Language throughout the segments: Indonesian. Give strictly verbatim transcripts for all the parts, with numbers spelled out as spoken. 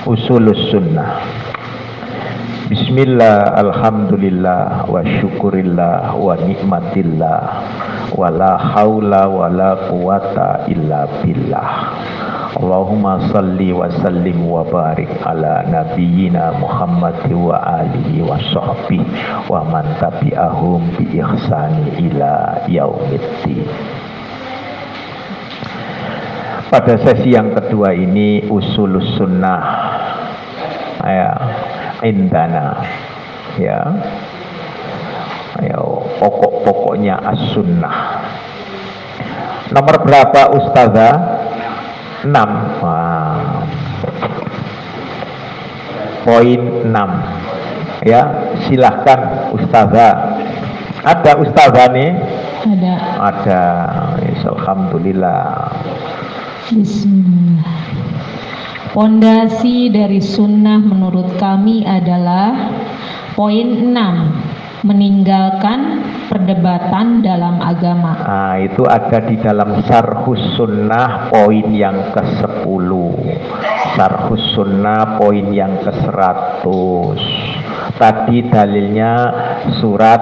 Usulus sunnah. Bismillah, alhamdulillah, wa syukurillah, wa nikmatillah, wa la hawla wa la quwata illa billah. Allahumma salli wa sallim wa barik ala nabiyyina Muhammad wa alihi wa sahbihi wa man tabi'ahum bi ihsani ila yaumiddin. Pada sesi yang kedua ini usulus sunnah ya, indana ya, ayo pokok-pokoknya as-sunnah. Nomor berapa ustazah? enam. Wow. Poin enam ya, silahkan ustazah. Ada ustazah nih? Ada. Ada. Yes, alhamdulillah. Bismillah. Pondasi dari sunnah menurut kami adalah poin enam, meninggalkan perdebatan dalam agama. Nah, itu ada di dalam Syarhus Sunnah poin yang ke sepuluh. Syarhus Sunnah poin yang ke seratus. Tadi dalilnya surat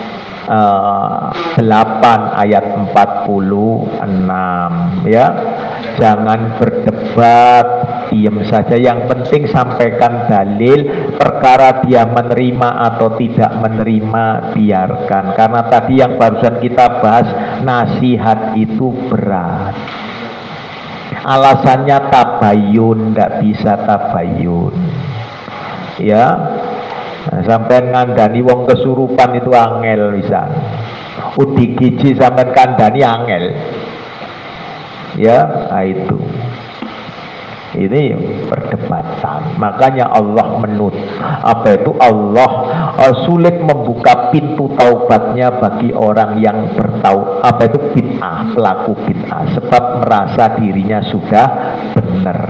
uh, delapan ayat empat puluh enam ya. Jangan berdebat, diam saja. Yang penting sampaikan dalil. Perkara dia menerima atau tidak menerima, biarkan. Karena tadi yang barusan kita bahas, nasihat itu berat. Alasannya tabayun, tidak bisa tabayun. Ya, nah, sampai ngandani wong kesurupan itu angel bisa. Udi giji sampai kandani angel. Ya, nah itu. Ini perdebatan. Makanya Allah menut apa itu Allah uh, sulit membuka pintu taubatnya bagi orang yang bertau apa itu bid'ah, pelaku bid'ah, sebab merasa dirinya sudah benar.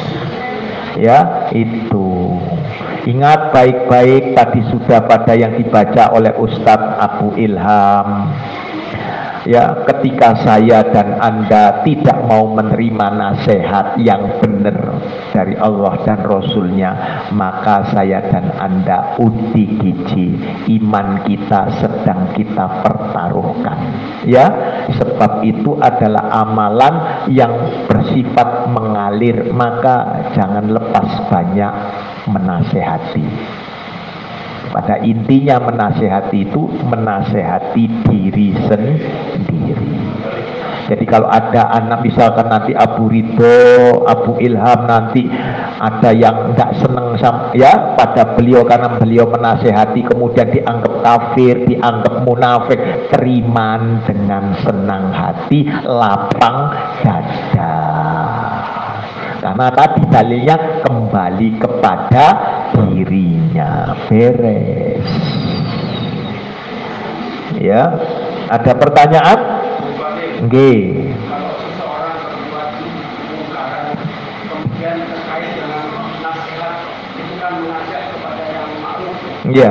Ya, itu. Ingat baik-baik tadi sudah pada yang dibaca oleh Ustadz Abu Ilham. Ya, ketika saya dan Anda tidak mau menerima nasihat yang benar dari Allah dan Rasulnya, maka saya dan Anda uji gigi, iman kita sedang kita pertaruhkan. Ya, sebab itu adalah amalan yang bersifat mengalir, maka jangan lepas banyak menasehati. Pada intinya menasehati itu menasehati diri sendiri. Jadi kalau ada anak misalkan nanti Abu Ridho, Abu Ilham nanti ada yang tidak senang sama, ya pada beliau karena beliau menasehati kemudian dianggap kafir, dianggap munafik, teriman dengan senang hati, lapang dada. Karena tadi dalilnya kembali kepada dirinya, beres. Ya, ada pertanyaan? Nggih. Iya.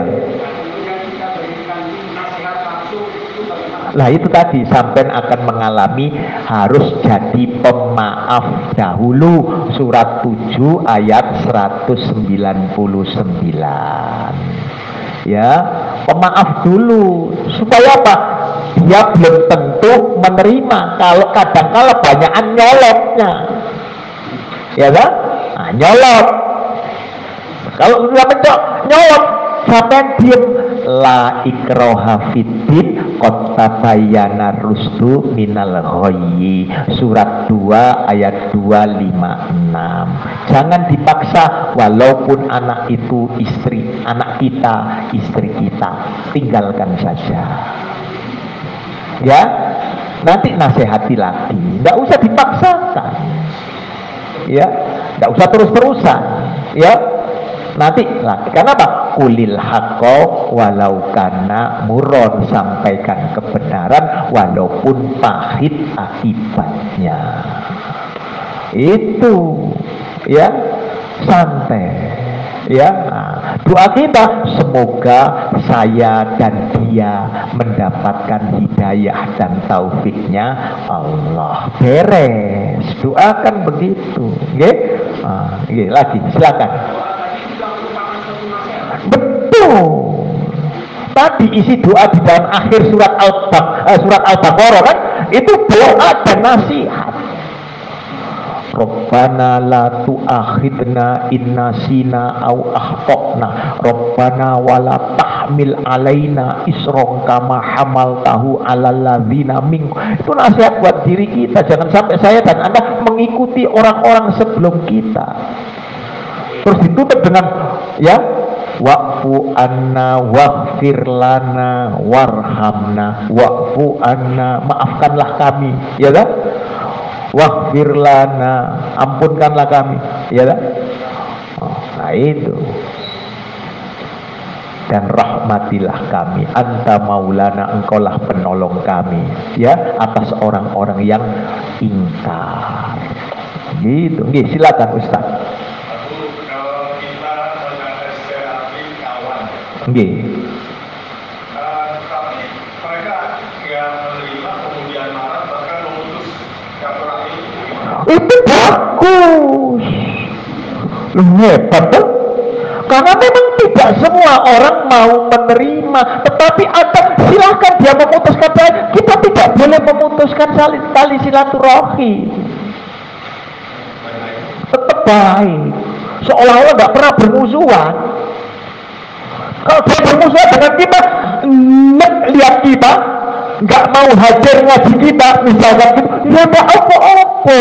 Lah itu tadi sampai akan mengalami harus jadi pemaaf dahulu. Surat tujuh ayat seratus sembilan puluh sembilan. Ya, pemaaf dulu supaya apa? Dia belum tentu menerima. Kalau kadang-kala banyakan nyolotnya. Ya kan? Nah, nyolot. Kalau sudah mencok nyolot sampai diem. La ikroha fiddin qad tabayyana rusdu minal ghayyi. Surat dua ayat dua lima enam. Jangan dipaksa walaupun anak itu istri, anak kita, istri kita. Tinggalkan saja. Ya, nanti nasihati lagi. Tidak usah dipaksakan. Ya, tidak usah terus-terusan. Ya, nanti lagi. Kenapa? Kulil haqqo walau kana muron, sampaikan kebenaran walaupun pahit akibatnya. Itu ya, santai. Ya, nah, doa kita semoga saya dan dia mendapatkan hidayah dan taufiknya Allah. Beres, doakan begitu, okay? Ah, ini lagi, silakan. Betul. Tadi isi doa di dalam akhir surat Al-Baqarah, eh, surat Al-Baqarah kan, itu doa dan nasihat. Rabbana la tu'akhidna inna sina au akhtana Rabbana wala tahmil alaina isron kama hamaltahu alal ladzina min. Itu nasihat buat diri kita, jangan sampai saya dan Anda mengikuti orang-orang sebelum kita. Terus ditutup dengan ya wa'fu anna waghfir lana warhamna wa'fu anna, maafkanlah kami, ya kan? Waghfir lana, ampunkanlah kami, ya kan? Oh, nah itu. Dan rahmatilah kami, anta maulana, engkaulah penolong kami, ya, atas orang-orang yang ingkar. Gitu. Nggih, silakan Ustaz. Kalau kita menasihati kawan, Nggih. uh, tapi mereka nggak menerima, kemudian marah, bahkan memutus silaturahmi. Itu bagus. Lu hebat kan? Karena memang tidak semua orang mau menerima, tetapi Anda silahkan dia memutuskan. Kita tidak boleh memutuskan tali silaturahmi. Tetap baik, seolah-olah nggak pernah bermusuhan. Kalau dia bermusuhan dengan kita, nek lihat kita, nggak mau hajar ngaji kita, misalkan gitu, ya nggak apa-apa.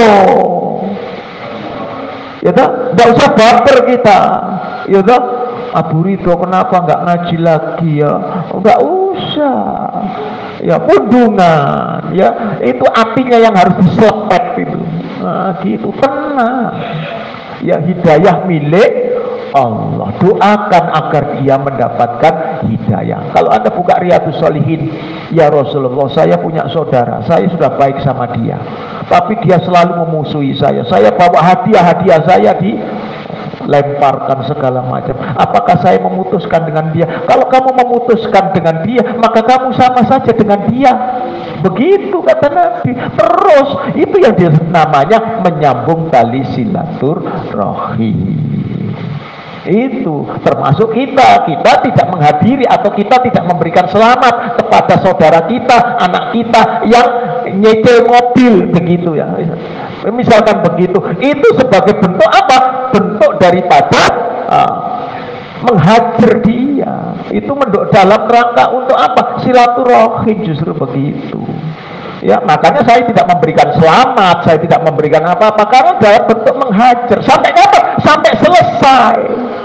Ya tak, nggak usah baper kita. Ya tak, Abu Ridho kenapa nggak ngaji lagi ya? Nggak usah. Ya pundungan, ya itu apinya yang harus diselepet itu. Nah, gitu tenang. Ya hidayah milik Allah. Doakan agar dia mendapatkan hidayah. Kalau Anda buka Riyadhus Shalihin, ya Rasulullah, saya punya saudara, saya sudah baik sama dia, tapi dia selalu memusuhi saya. Saya bawa hadiah-hadiah saya dilemparkan segala macam. Apakah saya memutuskan dengan dia? Kalau kamu memutuskan dengan dia, maka kamu sama saja dengan dia. Begitu kata Nabi. Terus itu yang namanya menyambung tali silaturahmi. Itu termasuk kita. Kita tidak menghadiri atau kita tidak memberikan selamat kepada saudara kita, anak kita yang nyicil mobil, begitu ya. Misalkan begitu, itu sebagai bentuk apa? Bentuk daripada uh, menghajar dia. Itu menduk dalam rangka untuk apa? Silaturahim, justru begitu. Ya, makanya saya tidak memberikan selamat, saya tidak memberikan apa-apa, karena dalam bentuk menghajar. Sampai kapan? Sampai selesai.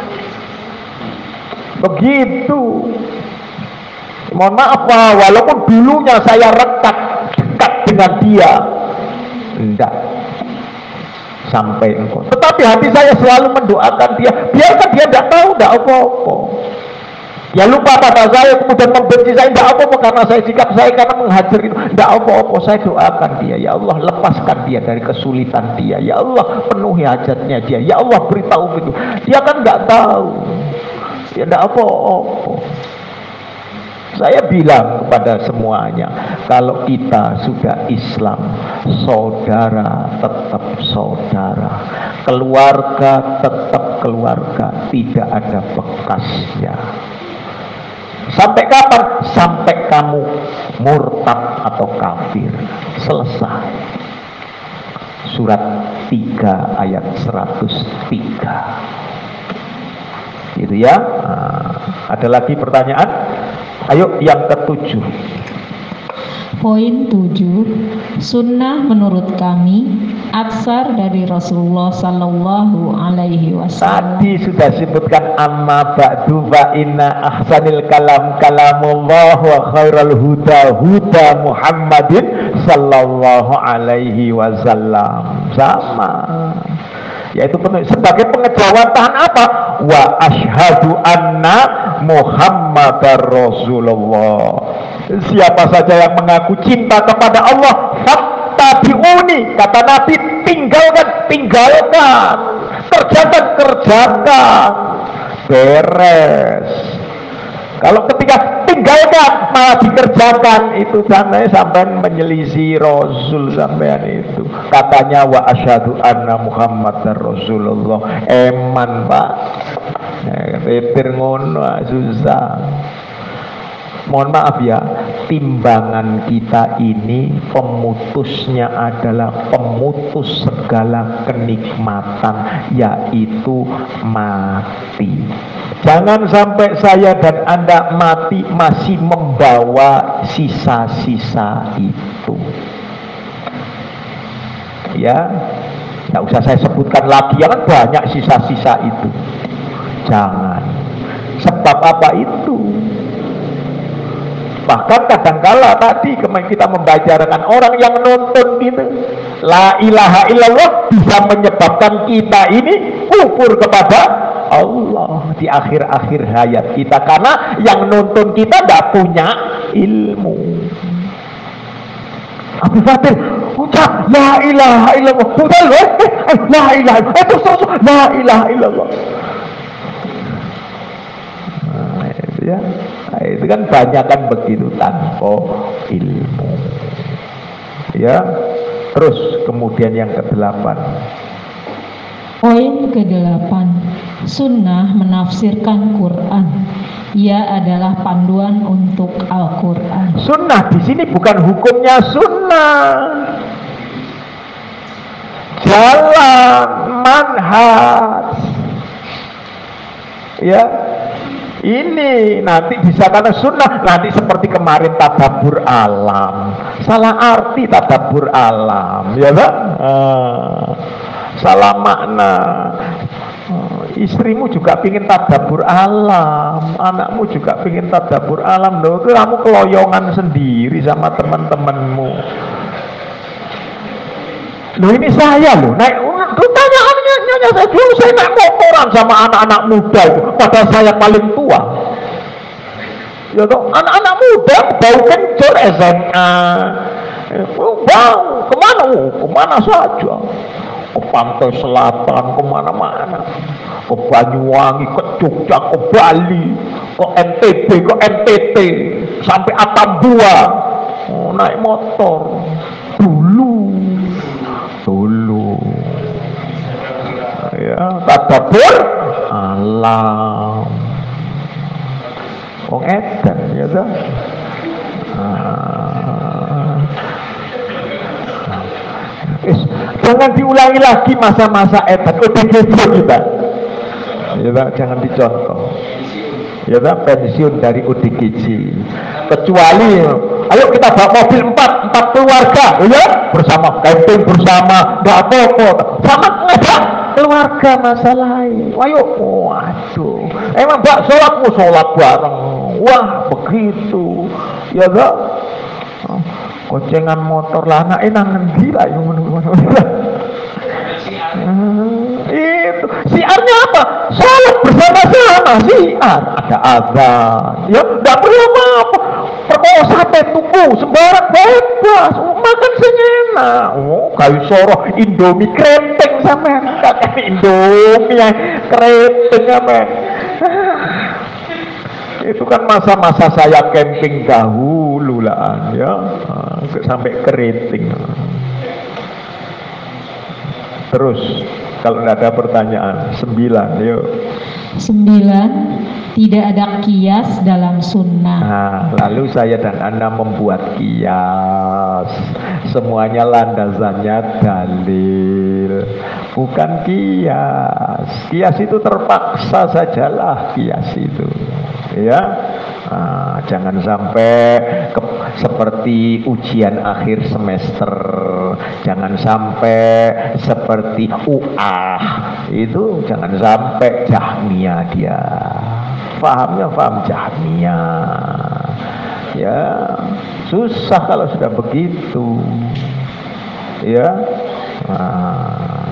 Begitu. Mohon maaf, walaupun dulunya saya rekat dekat dengan dia, enggak sampai engkau. Tetapi hati saya selalu mendoakan dia. Biarkan dia tidak tahu, tidak apa-apa. Ya lupa pada saya, kemudian membenci saya, tidak apa-apa, karena saya sikap saya karena menghajar itu, tidak apa-apa. Saya doakan dia, ya Allah lepaskan dia dari kesulitan dia, ya Allah penuhi hajatnya dia, ya Allah beritahu itu. Dia kan nggak tahu, ya tidak apa-apa. Saya bilang kepada semuanya, kalau kita sudah Islam, saudara tetap saudara, keluarga tetap keluarga, tidak ada bekasnya. Sampai kapan? Sampai kamu murtad atau kafir. Selesai. Surat tiga ayat seratus tiga. Gitu ya. Nah, ada lagi pertanyaan? Ayo yang ketujuh. Poin tujuh, sunnah menurut kami aksar dari Rasulullah Sallallahu Alaihi Wasallam. Tadi sudah sebutkan amma ba'du fa inna ahsanil kalam kalamullah wa khairul huda huda Muhammadin Sallallahu Alaihi Wasallam. Sama. Yaitu sebagai pengejawantahan apa? Wa ashhadu anna Muhammadar Rasulullah. Siapa saja yang mengaku cinta kepada Allah, fattabi'uni, kata Nabi, tinggalkan, tinggalkan, kerjakan, kerjakan, beres. Kalau ketika tinggalkan malah dikerjakan, itu sampai sampai menyelisih Rasul sampean itu. Katanya wa asyhadu anna Muhammadar Rasulullah. Eman, Pak. Reper ngono susah. Mohon maaf ya, timbangan kita ini pemutusnya adalah pemutus segala kenikmatan, yaitu mati. Jangan sampai saya dan Anda mati masih membawa sisa-sisa itu. Ya, tidak usah saya sebutkan lagi, ya kan banyak sisa-sisa itu. Jangan. Sebab apa itu? Bahkan kadangkala tadi kemarin kita membicarakan orang yang nonton gitu, la ilaha illallah bisa menyebabkan kita ini kufur kepada Allah di akhir-akhir hayat kita, karena yang nonton kita tidak punya ilmu. Abu Fatir ucap la ilaha illallah, betul eh, eh, la ilaha illallah, terus terus la ilaha illallah. Nah, itu ya. Nah, itu kan banyak kan begitu tanpa ilmu. Ya. Terus kemudian yang kedelapan. Poin kedelapan, sunnah menafsirkan Quran. Ia adalah panduan untuk Al-Quran. Sunnah di sini bukan hukumnya sunnah, jalan manhaj. Ya, ini nanti bisa karena sunnah nanti seperti kemarin tadabbur alam, salah arti tadabbur alam, ya kan? Ah, salah makna. Oh, istrimu juga pingin tadabbur alam, anakmu juga pingin tadabbur alam, loh kamu keloyongan sendiri sama teman-temanmu. Loh ini saya loh naik, pertanyaannya nyonya saya dulu saya naik motoran sama anak-anak muda itu, padahal saya paling tua. Ya toh, anak-anak muda bau kencur S M A, bau kemana? Oh, kemana saja? Ke pantai selatan, kemana-mana, ke Banyuwangi, ke Jogja, ke Bali, ke N T B, ke N T T, sampai Atambua. Oh, naik motor dulu, dulu. Ya, tadabbur alam. Wong edan ya toh. Ah. Is, jangan diulangi lagi masa-masa edan. Udah gitu kita. Ya tak, jangan dicontoh. Ya tak, pensiun dari U D G J. Kecuali, ayo kita bawa mobil empat, empat keluarga, ya bersama, camping bersama, nggak apa-apa. Sama ngajak keluarga masalah lain. Ayo, waduh. Emang mbak sholat mau sholat bareng. Wah, begitu. Ya tak. Kocengan motor lah anak enak ngendi lah yang menurut hmm, itu siarnya apa? Sholat bersama-sama siar, ada azan ya tidak perlu apa-apa, perkosa tuku sembarang bebas, makan senyena. Oh kayu soroh indomie krempeng sama kakak indomie yang krempeng sama. Itu kan masa-masa saya camping dahulu lah ya, sampai keriting. Terus kalau tidak ada pertanyaan, sembilan, yuk. Sembilan, tidak ada kias dalam sunnah. Nah, lalu saya dan Anda membuat kias. Semuanya landasannya dalil, bukan kias. Kias itu terpaksa sajalah kias itu. Ya, nah, jangan sampai ke, seperti ujian akhir semester, jangan sampai seperti U A itu, jangan sampai Jahmiyah dia. Fahamnya faham Jahmiyah. Ya, susah kalau sudah begitu. Ya, nah.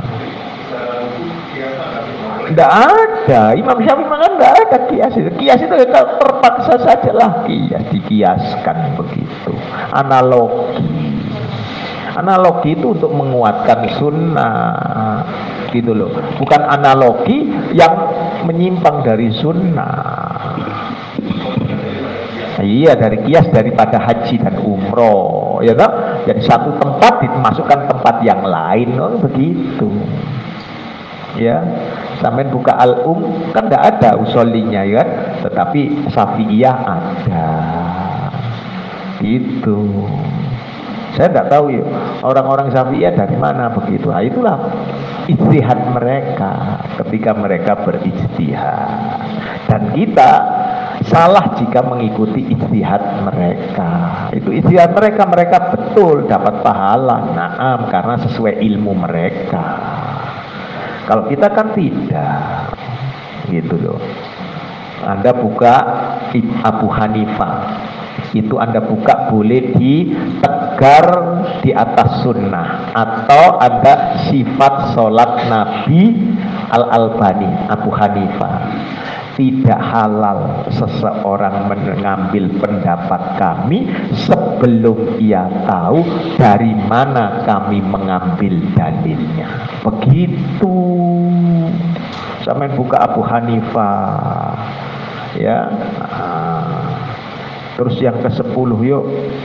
Tidak ada, Imam Syafi'i makan tidak ada kias itu. Kias itu terpaksa sajalah kias, dikiaskan begitu. Analogi, analogi itu untuk menguatkan sunnah, gitu loh. Bukan analogi yang menyimpang dari sunnah. Iya, dari kias daripada haji dan umroh, ya toh. Jadi satu tempat dimasukkan tempat yang lain, oh begitu. Ya, sampai buka al-um kan tidak ada usolinya ya, tetapi Syafi'iyah ada. Gitu. Saya tidak tahu ya orang-orang Syafi'iyah dari mana begitu. Nah, itulah ijtihad mereka ketika mereka berijtihad. Dan kita salah jika mengikuti ijtihad mereka. Itu ijtihad mereka, mereka betul dapat pahala, naam, karena sesuai ilmu mereka. Kalau kita kan tidak, gitu loh. Anda buka Abu Hanifah, itu Anda buka boleh ditegar di atas sunnah, atau ada sifat sholat Nabi Al-Albani, Abu Hanifah. Tidak halal seseorang mengambil pendapat kami sebelum ia tahu dari mana kami mengambil dalilnya. Begitu. Sampai buka Abu Hanifah, ya. Terus yang ke sepuluh yuk.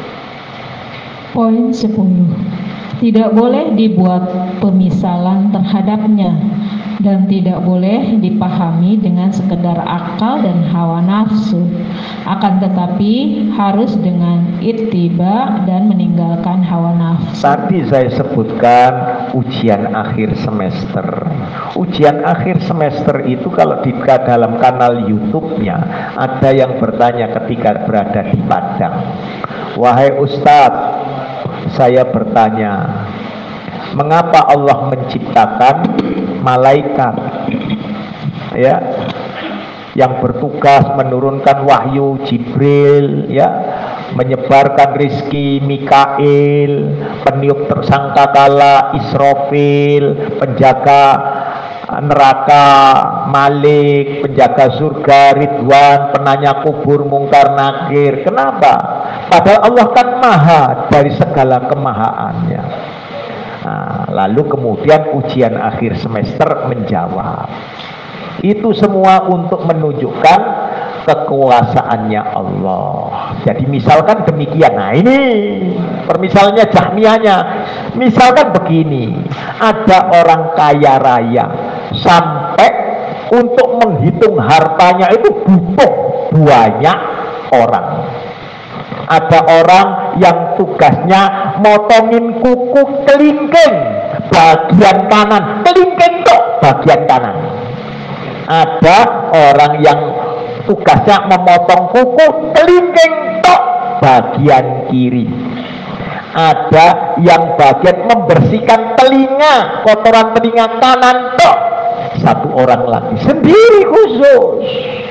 Poin sepuluh. Tidak boleh dibuat pemisalan terhadapnya dan tidak boleh dipahami dengan sekedar akal dan hawa nafsu, akan tetapi harus dengan ittiba dan meninggalkan hawa nafsu. Tadi saya sebutkan ujian akhir semester. Ujian akhir semester itu kalau di dalam kanal YouTube-nya ada yang bertanya ketika berada di Padang, wahai Ustadz, saya bertanya, mengapa Allah menciptakan malaikat, ya, yang bertugas menurunkan wahyu Jibril, ya, menyebarkan rizki Mikail, peniup tersangkakala Israfil, penjaga neraka Malik, penjaga surga Ridwan, penanya kubur Mungkar Nakir. Kenapa? Padahal Allah kan maha dari segala kemahaannya. Nah, lalu kemudian ujian akhir semester menjawab. Itu semua untuk menunjukkan kekuasaannya Allah. Jadi misalkan demikian. Nah ini permisalannya Jahmiyahnya. Misalkan begini, ada orang kaya raya sampai untuk menghitung hartanya itu butuh banyak orang. Ada orang yang tugasnya motongin kuku kelingking bagian kanan, kelingking tuh bagian kanan. Ada orang yang tugasnya memotong kuku kelingking tuh bagian kiri. Ada yang bagian membersihkan telinga, kotoran telinga kanan tuh satu orang lagi sendiri khusus.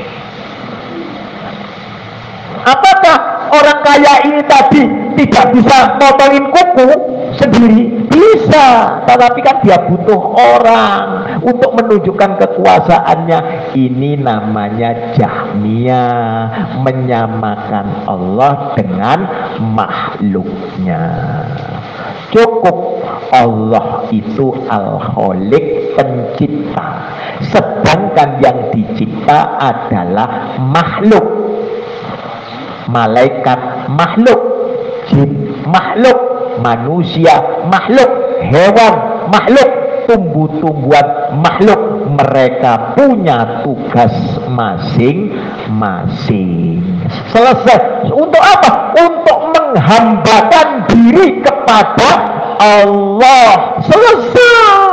Apakah orang kaya ini tadi tidak bisa motongin kuku sendiri? Bisa, tetapi kan dia butuh orang untuk menunjukkan kekuasaannya. Ini namanya Jahmiyah, menyamakan Allah dengan makhluknya. Cukup Allah itu Al-Khaliq, pencipta, sedangkan yang dicipta adalah makhluk. Malaikat makhluk, jin makhluk, manusia makhluk, hewan makhluk, tumbuh-tumbuhan makhluk. Mereka punya tugas masing-masing. Selesai. Untuk apa? Untuk menghambakan diri kepada Allah. Selesai.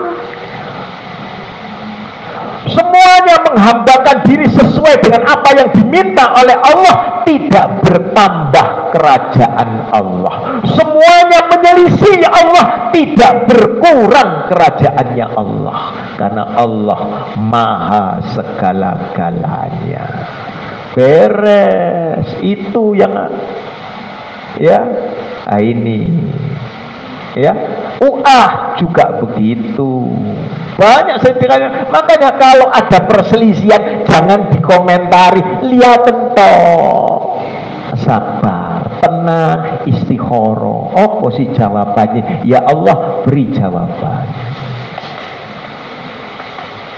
Semuanya menghambakan diri sesuai dengan apa yang diminta oleh Allah, tidak bertambah kerajaan Allah. Semuanya menyelisih Allah, tidak berkurang kerajaannya Allah, karena Allah maha segala-galanya. Beres. Itu yang ya nah ini ya uah juga begitu. Banyak sentirannya. Makanya kalau ada perselisihan jangan dikomentari, lihat entok, sabar, tenang, istikharah. Oh sih jawabannya, ya Allah beri jawaban.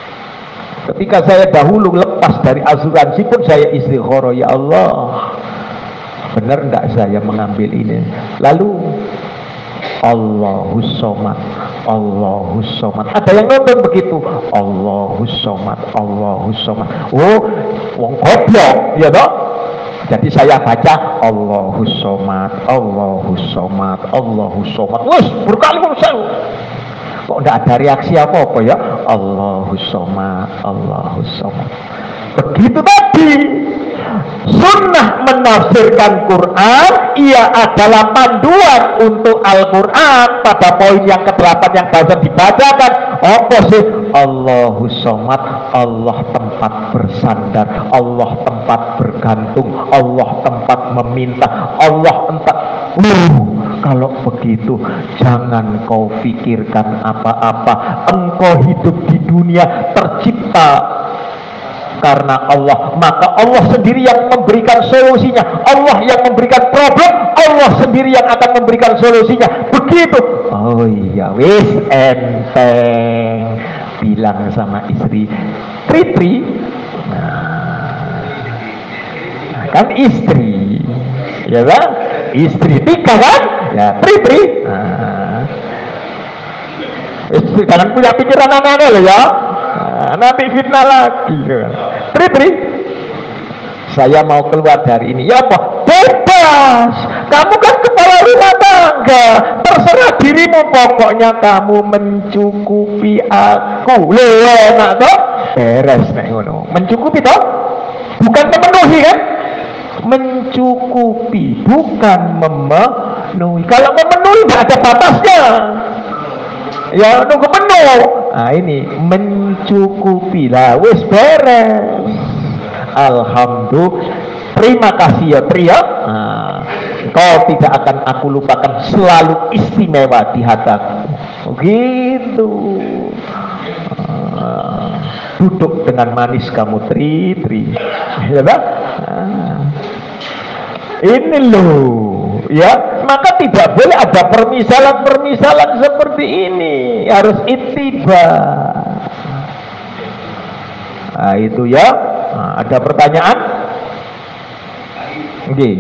Ketika saya dahulu lepas dari asuransi pun saya istikharah, ya Allah benar enggak saya mengambil ini? Lalu Allahus Somad, Allahus Somad. Ada yang nonton begitu, Allahus Somad, Allahus Somad. Oh, wong goblok, ya toh? Jadi saya baca Allahus Somad, Allahus Somad, Allahus Somad. Wes berkali-kali saya. Kok enggak ada reaksi apa-apa ya? Allahus Somad, Allahus Somad. Begitu tadi. Sunnah menafsirkan Quran, ia adalah panduan untuk Al-Quran. Pada poin yang kedelapan yang baru dibacakan, apa sih? Allahus Somad, Allah tempat bersandar, Allah tempat bergantung, Allah tempat meminta, Allah tempat uh, kalau begitu jangan kau pikirkan apa-apa. Engkau hidup di dunia tercipta karena Allah, maka Allah sendiri yang memberikan solusinya. Allah yang memberikan problem, Allah sendiri yang akan memberikan solusinya. Begitu. Oh iya, wis enteng. Bilang sama istri, Tri-Tri. Nah, kan istri, ya kan? Istri tiga kan? Ya, Tri-Tri. Nah, istri jangan punya pikiran aneh-aneh loh ya. Nah, nanti fitnah lagi. Tri-Tri, saya mau keluar dari ini. Ya apa? Bebas. Kamu kan kepala rumah tangga. Terserah dirimu. Pokoknya kamu mencukupi aku. Loh, enak toh? Beres nek ngono. Mencukupi toh? Bukan memenuhi kan? Mencukupi, bukan memenuhi. Kalau memenuhi tidak ada batasnya. Ya nunggu penuh. Nah ini mencukupi lah, wis beres. Alhamdulillah. Terima kasih ya Tri ya. Nah, kau tidak akan aku lupakan, selalu istimewa di hatiku. Begitu. Nah, duduk dengan manis kamu Tri, Tri. Ya kan? Nah, ini loh, ya. Maka tidak boleh ada permisalan-permisalan seperti ini. Harus ittiba. Nah, itu ya. Nah, ada pertanyaan? Oke. Okay.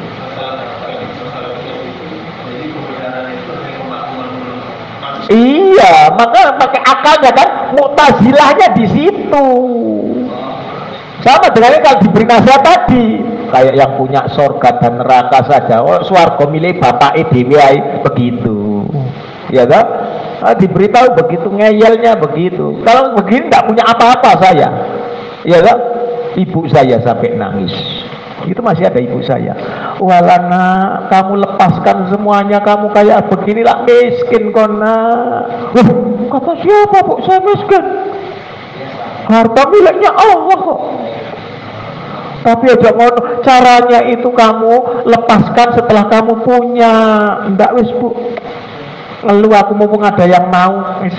Iya, maka pakai akalnya kan, Mu'tazilahnya di situ. Sama dengan kalau diberi nasihat tadi, kayak yang punya surga dan neraka saja. Oh, swarga milik bapak dewe begitu. Ya kan? Nah, diberitahu begitu, ngeyelnya begitu. Kalau begini tidak punya apa-apa saya. Ya kan? Ibu saya sampai nangis. Itu masih ada ibu saya. Walana, kamu lepaskan semuanya, kamu kayak beginilah miskin kona. Uh, kata siapa bu? Saya miskin. Harta miliknya Allah kok. Tapi aja ngono, caranya itu kamu lepaskan setelah kamu punya. Ndak wis bu. Lalu aku mumpung ada yang mau. Wis.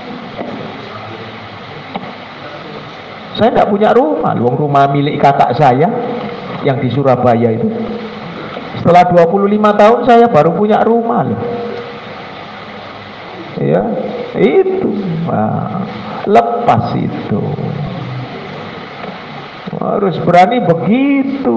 Saya nggak punya rumah, luang rumah milik kakak saya yang di Surabaya itu. Setelah dua puluh lima tahun saya baru punya rumah loh. Ya, itu. Nah, lepas itu. Harus berani begitu.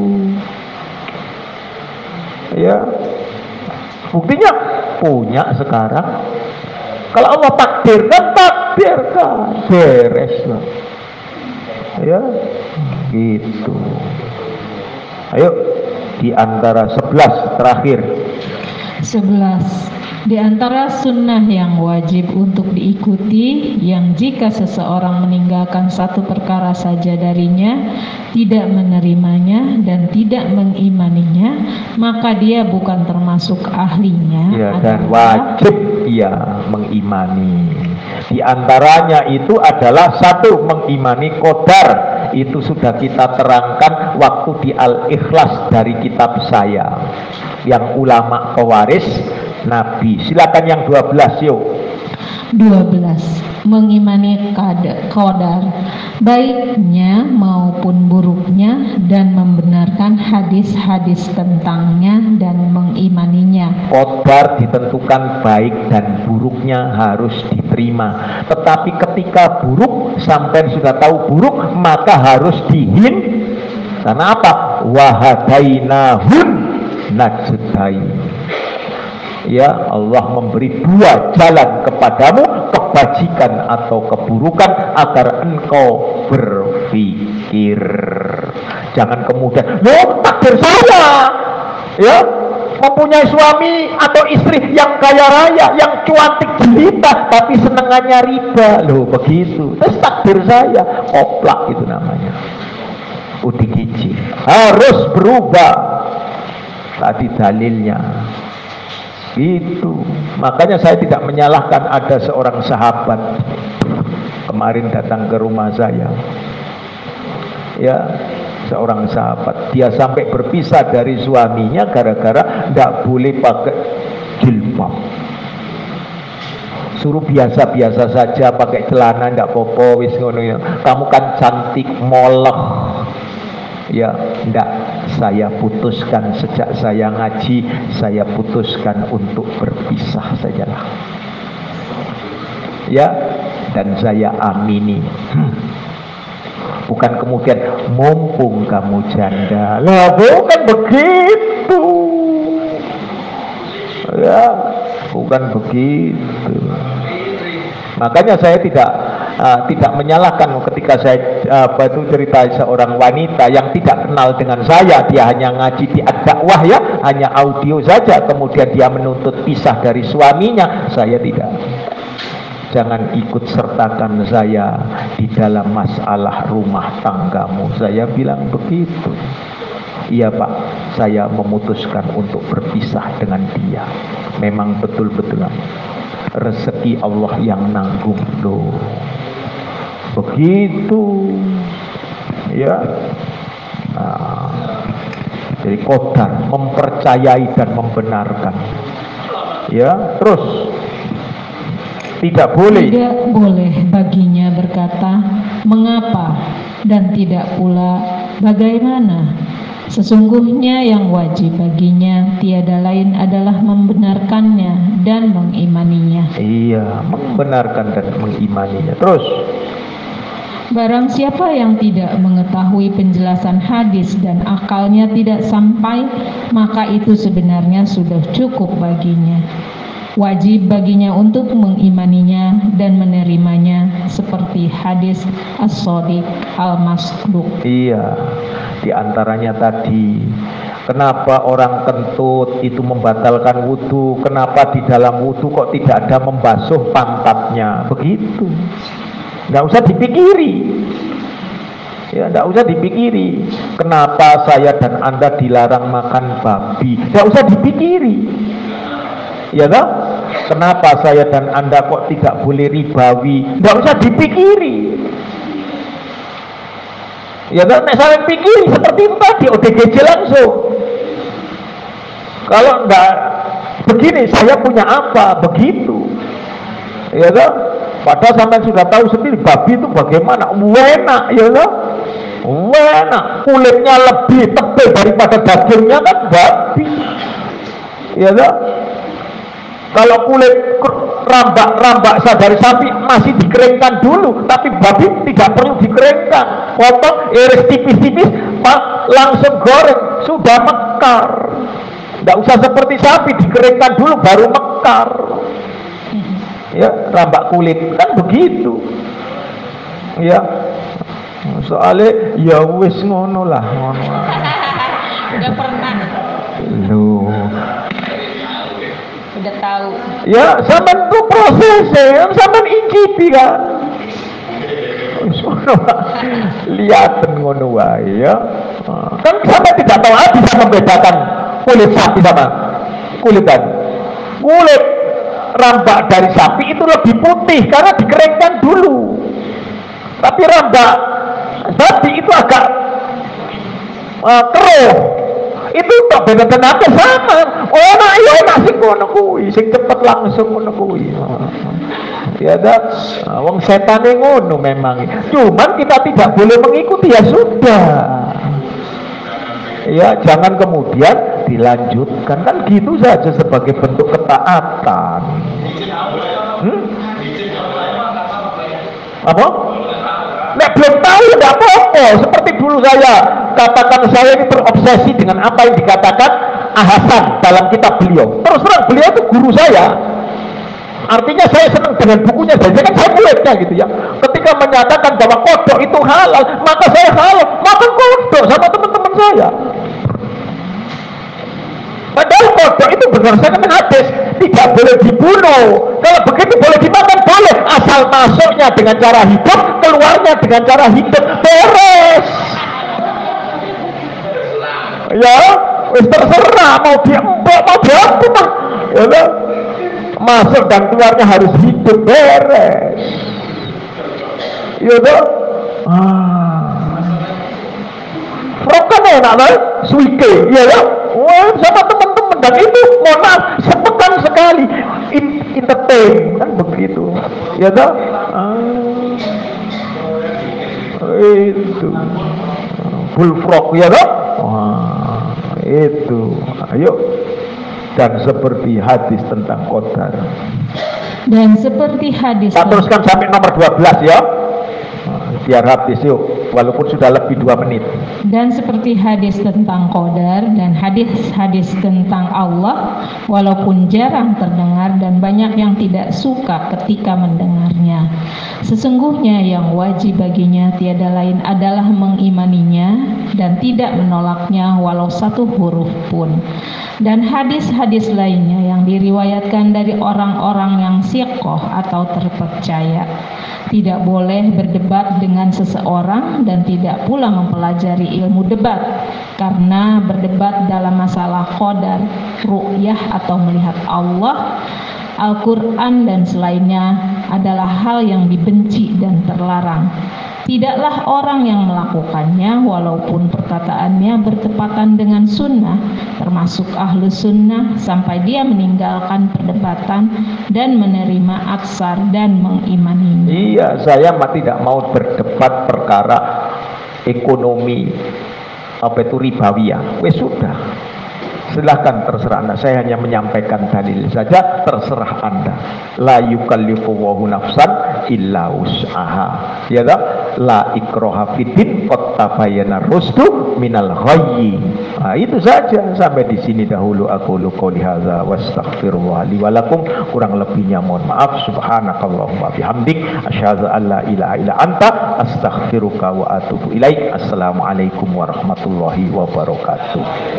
Ya. Buktinya punya sekarang. Kalau Allah takdirkan, takdirkan. Beres lah. Ya, gitu. Ayo, di antara sebelas terakhir. Sebelas. Di antara sunnah yang wajib untuk diikuti, yang jika seseorang meninggalkan satu perkara saja darinya, tidak menerimanya dan tidak mengimaninya, maka dia bukan termasuk ahlinya. Ya, dan wajib ia mengimani. Di antaranya itu adalah satu, mengimani qadar. Itu sudah kita terangkan waktu di Al-Ikhlas dari kitab saya. Yang ulama pewaris Nabi. Silakan yang dua belas yuk. dua belas. Mengimani qadar, baiknya maupun buruknya, dan membenarkan hadis-hadis tentangnya dan mengimaninya. Qadar ditentukan baik dan buruknya harus diterima. Tetapi ketika buruk, sampai sudah tahu buruk, maka harus dihin. Karena apa? wahadainahun najdain. Ya, Allah memberi dua jalan kepadamu, kebajikan atau keburukan, agar engkau berpikir. Jangan kemudian, loh takdir saya ya mempunyai suami atau istri yang kaya raya, yang cuantik jelita, tapi senengannya riba. Loh begitu, terus takdir saya koplak, itu namanya udikiji. Harus berubah tadi dalilnya. Itu makanya saya tidak menyalahkan. Ada seorang sahabat kemarin datang ke rumah saya, ya, seorang sahabat, dia sampai berpisah dari suaminya gara-gara tidak boleh pakai jilbab. Suruh biasa-biasa saja pakai celana, tidak apa-apa, wis ngono ya. Kamu kan cantik, moleh. Ya, ndak, saya putuskan sejak saya ngaji, saya putuskan untuk berpisah sajalah. Ya, dan saya amini. Hmm. Bukan kemudian mumpung kamu janda. Lah, bukan begitu. Ya, bukan begitu. Makanya saya tidak Uh, tidak menyalahkan ketika saya uh, itu cerita seorang wanita yang tidak kenal dengan saya, dia hanya ngaji di ad-dakwah ya, hanya audio saja, kemudian dia menuntut pisah dari suaminya. Saya tidak. Jangan ikut sertakan saya di dalam masalah rumah tanggamu. Saya bilang begitu. Iya Pak, saya memutuskan untuk berpisah dengan dia. Memang betul-betul rezeki Allah yang nanggung loh. Begitu ya. Nah, jadi qadar, mempercayai dan membenarkan. Ya, terus tidak boleh tidak boleh baginya berkata mengapa, dan tidak pula bagaimana. Sesungguhnya yang wajib baginya tiada lain adalah membenarkannya dan mengimaninya. Iya, membenarkan dan mengimaninya. Terus, barang siapa yang tidak mengetahui penjelasan hadis dan akalnya tidak sampai, maka itu sebenarnya sudah cukup baginya. Wajib baginya untuk mengimaninya dan menerimanya, seperti hadis as-shadiq al-masduq. Iya, di antaranya tadi, kenapa orang kentut itu membatalkan wudhu? Kenapa di dalam wudhu kok tidak ada membasuh pantatnya? Begitu. Nggak usah dipikiri. Ya, nggak usah dipikiri. Kenapa saya dan Anda dilarang makan babi? Nggak usah dipikiri. Ya kan? Kenapa saya dan Anda kok tidak boleh ribawi? Nggak usah dipikiri. Ya kan? Nek sampean pikiri seperti itu tadi, O D G J langsung. Kalau enggak begini, saya punya apa? Begitu. Ya kan? Padahal sampai sudah tahu sendiri babi itu bagaimana, enak, ya kan? Enak, kulitnya lebih tebal daripada dagingnya kan babi, ya kan? Kalau kulit rambak-rambak dari sapi masih dikeringkan dulu, tapi babi tidak perlu dikeringkan, potong, iris tipis-tipis, langsung goreng, sudah mekar. Tidak usah seperti sapi dikeringkan dulu baru mekar. Ya, rambak kulit kan begitu. Ya, soalnya ya wis ngono lah, ngono. Udah pernah. Lu udah tahu. Ya, sampean tuh prosesnya, sampean icipi kan. Lihat ngono wae ya. Kan sampean tidak tahu, ah, bisa membedakan kulit sapi sama kulit dan kulit rambak dari sapi itu lebih putih karena dikeringkan dulu. Tapi rambak sapi itu agak uh, keruh. Itu tak beda apa sama. Oh, nak iya nak sing ngono kuwi, sing cepet langsung ngono kuwi. Ya dah, wong setane ngono memang. Cuman kita tidak boleh mengikuti, ya sudah. Ya, jangan kemudian dilanjutkan, kan gitu saja sebagai bentuk ketaatan. Hmm? Apa? Nek belum tahu tidak apa-apa. Seperti dulu saya katakan saya ini terobsesi dengan apa yang dikatakan Hasan dalam kitab beliau. Terus terang beliau itu guru saya. Artinya saya senang dengan bukunya, dan kan saya muridnya gitu ya. Ketika menyatakan bahwa kodok itu halal, maka saya halal makan kodok sama teman-teman saya. Padahal kodok itu berdasarkan hadis tidak boleh dibunuh. Kalau begitu boleh dimakan, boleh, asal masuknya dengan cara hidup, keluarnya dengan cara hidup, beres. Ya, wis terserah mau diempok mau diapa mah. Ya, masuk dan keluarnya harus hidup, beres. Ya toh? Ah. Rokan enak lah, suike, ya ya. Wah, sama teman-teman, dan itu mohon maaf sepekan sekali in, entertain kan begitu. Ya toh? Ah. Itu bullfrog, ya toh? Wah, itu. Ayo. Dan seperti hadis tentang qadar. Dan seperti hadis. Kita teruskan sampai nomor dua belas ya. Biar habis yuk, walaupun sudah lebih dua menit. Dan seperti hadis tentang qadar dan hadis-hadis tentang Allah, walaupun jarang terdengar dan banyak yang tidak suka ketika mendengarnya. Sesungguhnya yang wajib baginya tiada lain adalah mengimaninya dan tidak menolaknya walau satu huruf pun. Dan hadis-hadis lainnya yang diriwayatkan dari orang-orang yang siqoh atau terpercaya. Tidak boleh berdebat dengan seseorang dan tidak pula mempelajari ilmu debat, karena berdebat dalam masalah qadar, ru'yah atau melihat Allah, Al-Quran dan selainnya adalah hal yang dibenci dan terlarang. Tidaklah orang yang melakukannya walaupun perkataannya bertepatan dengan sunnah, termasuk ahlu sunnah, sampai dia meninggalkan perdebatan dan menerima aksar dan mengimaninya. Iya, saya mah tidak mau berdebat perkara ekonomi apa itu ribawiyah. Wes sudah, silahkan terserah Anda. Saya hanya menyampaikan dalil saja, terserah Anda. La yukallifullahu nafsan illa wus'aha. Ya tak? La ikraha fiddin qad tabayyana rusdu minal ghayyi. Nah, itu saja. Sampai di sini dahulu aku qouli hadza wastaghfirullah li wa lakum. Kurang lebihnya mohon maaf. Subhanakallahumma bihamdik asyhadu an la ilaha illa anta astaghfiruka wa atubu ilaik. Assalamualaikum warahmatullahi wabarakatuh.